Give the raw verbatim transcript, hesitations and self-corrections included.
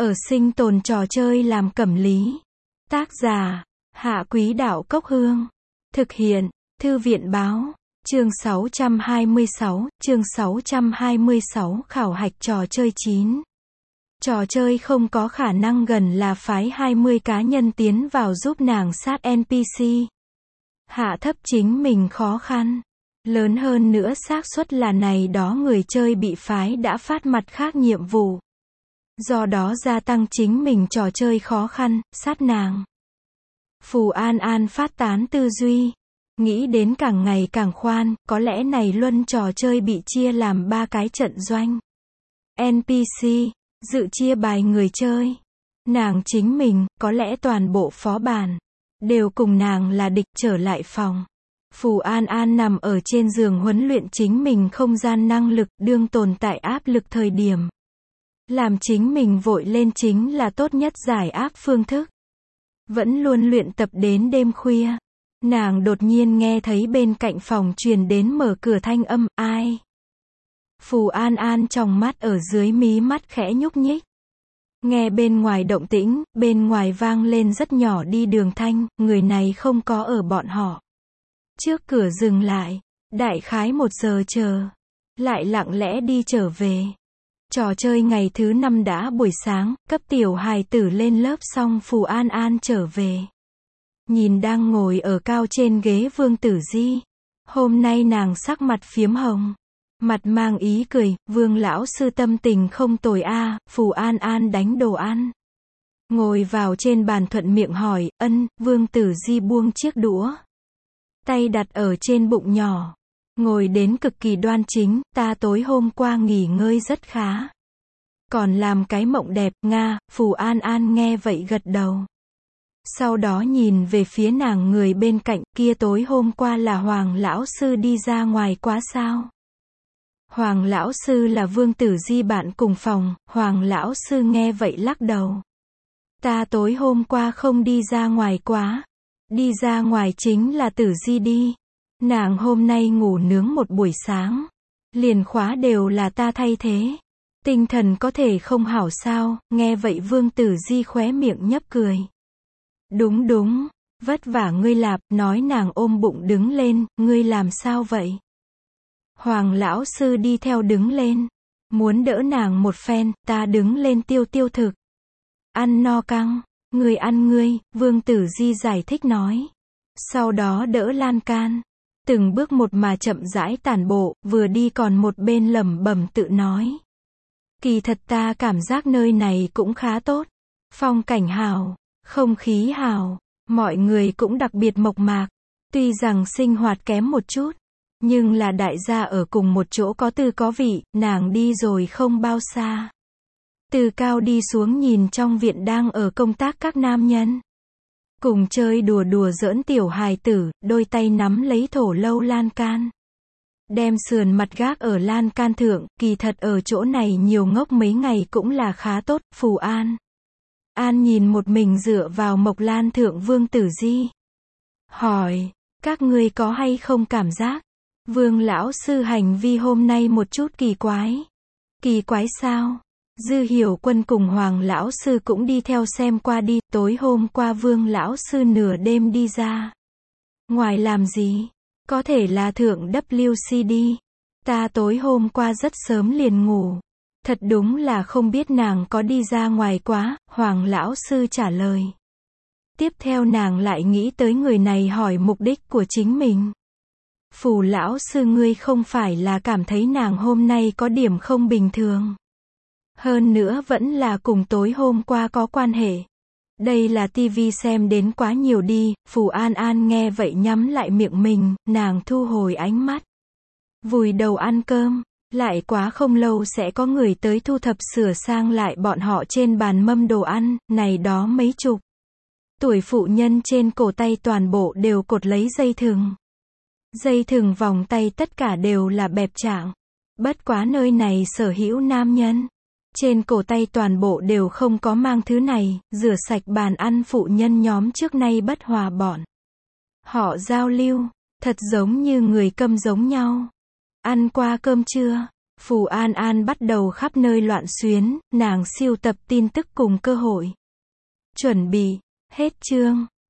Ở sinh tồn trò chơi làm cẩm lý. Tác giả, Hạ Quý Đạo Cốc Hương. Thực hiện, Thư viện Báo. Chương sáu trăm hai mươi sáu, chương sáu trăm hai mươi sáu khảo hạch trò chơi chín. Trò chơi không có khả năng gần là phái hai mươi cá nhân tiến vào giúp nàng sát en pê xê. Hạ thấp chính mình khó khăn. Lớn hơn nữa xác suất là này đó người chơi bị phái đã phát mặt khác nhiệm vụ. Do đó gia tăng chính mình trò chơi khó khăn, sát nàng. Phù An An phát tán tư duy. Nghĩ đến càng ngày càng khoan, có lẽ này luân trò chơi bị chia làm ba cái trận doanh. en pê xê, dự chia bài người chơi. Nàng chính mình, có lẽ toàn bộ phó bản, đều cùng nàng là địch. Trở lại phòng. Phù An An nằm ở trên giường huấn luyện chính mình không gian năng lực, đương tồn tại áp lực thời điểm. Làm chính mình vội lên chính là tốt nhất giải áp phương thức. Vẫn luôn luyện tập đến đêm khuya. Nàng đột nhiên nghe thấy bên cạnh phòng truyền đến mở cửa thanh âm, ai? Phù An An trong mắt ở dưới mí mắt khẽ nhúc nhích. Nghe bên ngoài động tĩnh, bên ngoài vang lên rất nhỏ đi đường thanh, người này không có ở bọn họ. Trước cửa dừng lại, đại khái một giờ chờ. Lại lặng lẽ đi trở về. Trò chơi ngày thứ năm đã buổi sáng, cấp tiểu hài tử lên lớp xong Phù An An trở về. Nhìn đang ngồi ở cao trên ghế Vương Tử Di. Hôm nay nàng sắc mặt phiếm hồng. Mặt mang ý cười, Vương lão sư tâm tình không tồi a. Phù An An đánh đồ ăn. Ngồi vào trên bàn thuận miệng hỏi, ân, Vương Tử Di buông chiếc đũa. Tay đặt ở trên bụng nhỏ. Ngồi đến cực kỳ đoan chính, ta tối hôm qua nghỉ ngơi rất khá. Còn làm cái mộng đẹp, nga, Phù An An nghe vậy gật đầu. Sau đó nhìn về phía nàng người bên cạnh, kia tối hôm qua là Hoàng lão sư đi ra ngoài quá sao? Hoàng lão sư là Vương Tử Di bạn cùng phòng. Hoàng lão sư nghe vậy lắc đầu. Ta tối hôm qua không đi ra ngoài quá. Đi ra ngoài chính là Tử Di đi. Nàng hôm nay ngủ nướng một buổi sáng. Liền khóa đều là ta thay thế. Tinh thần có thể không hảo sao? Nghe vậy Vương Tử Di khóe miệng nhấp cười. Đúng đúng, vất vả ngươi lạp, nói nàng ôm bụng đứng lên, ngươi làm sao vậy? Hoàng lão sư đi theo đứng lên. Muốn đỡ nàng một phen, ta đứng lên tiêu tiêu thực. Ăn no căng, ngươi ăn ngươi, Vương Tử Di giải thích nói. Sau đó đỡ lan can. Từng bước một mà chậm rãi tản bộ, vừa đi còn một bên lẩm bẩm tự nói. Kỳ thật ta cảm giác nơi này cũng khá tốt. Phong cảnh hào, không khí hào, mọi người cũng đặc biệt mộc mạc. Tuy rằng sinh hoạt kém một chút, nhưng là đại gia ở cùng một chỗ có tư có vị. Nàng đi rồi không bao xa. Từ cao đi xuống nhìn trong viện đang ở công tác các nam nhân. Cùng chơi đùa đùa giỡn tiểu hài tử, đôi tay nắm lấy thổ lâu lan can. Đem sườn mặt gác ở lan can thượng, kỳ thật ở chỗ này nhiều ngốc mấy ngày cũng là khá tốt. Phù An An nhìn một mình dựa vào mộc lan thượng Vương Tử Di. Hỏi, các ngươi có hay không cảm giác? Vương lão sư hành vi hôm nay một chút kỳ quái. Kỳ quái sao? Dư Hiểu Quân cùng Hoàng lão sư cũng đi theo xem qua đi. Tối hôm qua Vương lão sư nửa đêm đi ra ngoài làm gì? Có thể là thượng W C D. Ta tối hôm qua rất sớm liền ngủ. Thật đúng là không biết nàng có đi ra ngoài quá. Hoàng lão sư trả lời. Tiếp theo nàng lại nghĩ tới người này hỏi mục đích của chính mình. Phù lão sư ngươi không phải là cảm thấy nàng hôm nay có điểm không bình thường. Hơn nữa vẫn là cùng tối hôm qua có quan hệ. Đây là tivi xem đến quá nhiều đi. Phù An An nghe vậy nhắm lại miệng mình, nàng thu hồi ánh mắt. Vùi đầu ăn cơm. Lại quá không lâu sẽ có người tới thu thập sửa sang lại bọn họ trên bàn mâm đồ ăn. Này đó mấy chục tuổi phụ nhân trên cổ tay toàn bộ đều cột lấy dây thừng. Dây thừng vòng tay tất cả đều là bẹp trạng. Bất quá nơi này sở hữu nam nhân. Trên cổ tay toàn bộ đều không có mang thứ này. Rửa sạch bàn ăn phụ nhân nhóm trước nay bất hòa bọn họ giao lưu. Thật giống như người câm giống nhau. Ăn qua cơm chưa? Phù An An bắt đầu khắp nơi loạn xuyến, nàng sưu tập tin tức cùng cơ hội. Chuẩn bị, hết chương.